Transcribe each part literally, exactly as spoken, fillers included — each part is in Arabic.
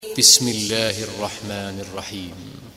بسم الله الرحمن الرحيم.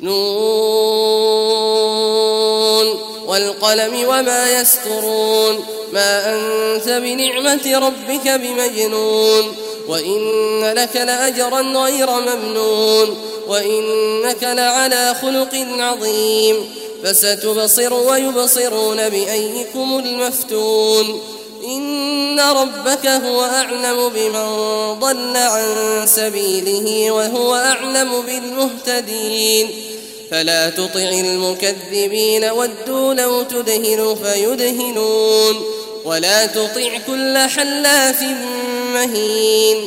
نون والقلم وما يسطرون ما أنت بنعمة ربك بمجنون وإن لك لأجرا غير ممنون وإنك لعلى خلق عظيم فستبصر ويبصرون بأيكم المفتون إن ربك هو أعلم بمن ضل عن سبيله وهو أعلم بالمهتدين فلا تطع المكذبين ودوا لو تدهن فيدهنون ولا تطع كل حلاف مهين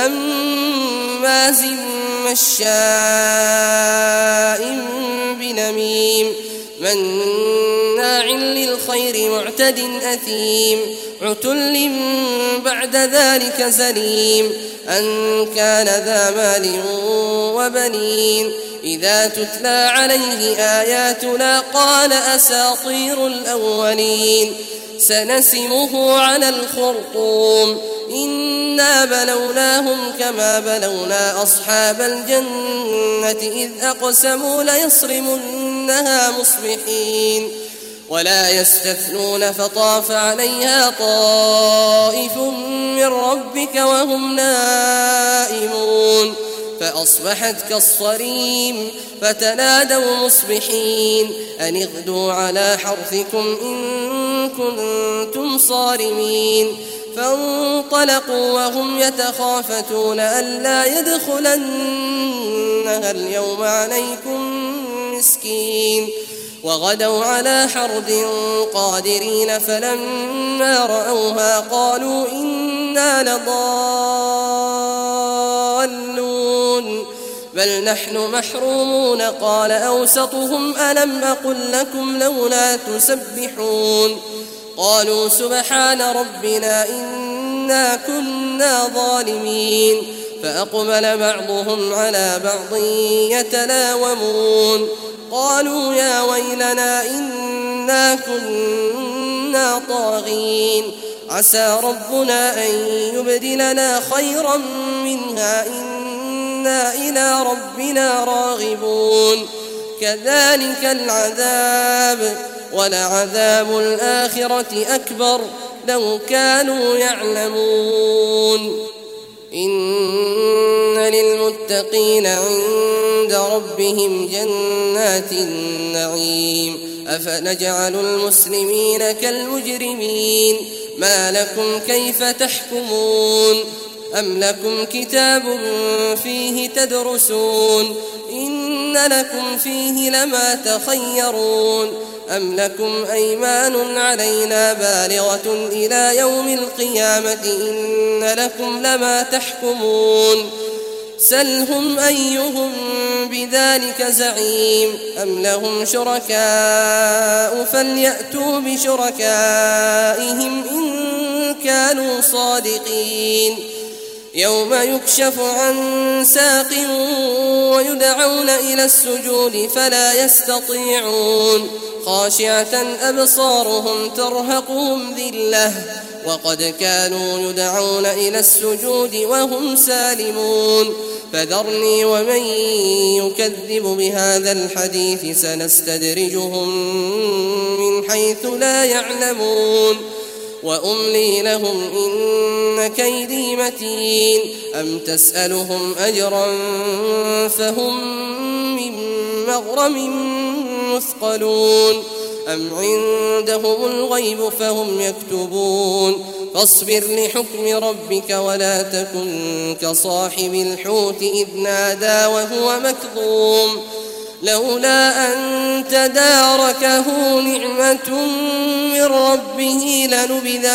هماز مشاء بنميم مناع للخير معتد أثيم عتل بعد ذلك زليم أن كان ذا مال وبنين إذا تتلى عليه آياتنا قال أساطير الأولين سنسمه على الخرطوم إنا بلوناهم كما بلونا أصحاب الجنة إذ أقسموا ليصرمنها مصبحين ولا يستثنون فطاف عليها طائف من ربك وهم نائمون فأصبحت كالصريم فتنادوا مصبحين أن اغدوا على حرثكم إن كنتم صارمين فانطلقوا وهم يتخافتون ألا يدخلنها اليوم عليكم مسكين وغدوا على حرد قادرين فلما رأوها قالوا إنا لضالون بل نحن محرومون قال أوسطهم ألم أقل لكم لولا تسبحون قالوا سبحان ربنا إنا كنا ظالمين فأقبل بعضهم على بعض يتلاومون قالوا يا ويلنا إنا كنا طاغين عسى ربنا أن يبدلنا خيرا منها إنا إلى ربنا راغبون كذلك العذاب ولعذاب الآخرة أكبر لو كانوا يعلمون إن للمتقين عند ربهم جنات النعيم أفنجعل المسلمين كالمجرمين ما لكم كيف تحكمون أم لكم كتاب فيه تدرسون إن لكم فيه لما تخيرون أم لكم أيمان علينا بالغة إلى يوم القيامة إن لكم لما تحكمون سلهم أيهم بذلك زعيم أم لهم شركاء فليأتوا بشركائهم إن كانوا صادقين يوم يكشف عن ساق ويدعون إلى السجود فلا يستطيعون خاشعة أبصارهم ترهقهم ذلة وقد كانوا يدعون إلى السجود وهم سالمون فذرني ومن يكذب بهذا الحديث سنستدرجهم من حيث لا يعلمون وأملي لهم إن كيدي متين أم تسألهم أجرا فهم من مغرم مثقلون أم عندهم الغيب فهم يكتبون فاصبر لحكم ربك ولا تكن كصاحب الحوت إذ نادى وهو مكظوم لولا أن تداركه نعمة من ربه لنبذ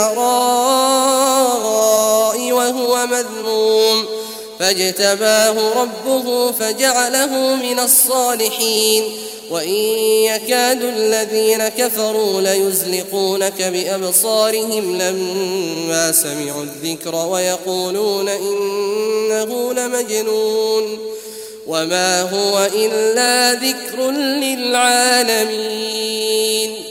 بالعراء وهو مذموم فاجتباه ربه فجعله من الصالحين وإن يكاد الذين كفروا ليزلقونك بأبصارهم لما سمعوا الذكر ويقولون إنه لمجنون وما هو إلا ذكر للعالمين.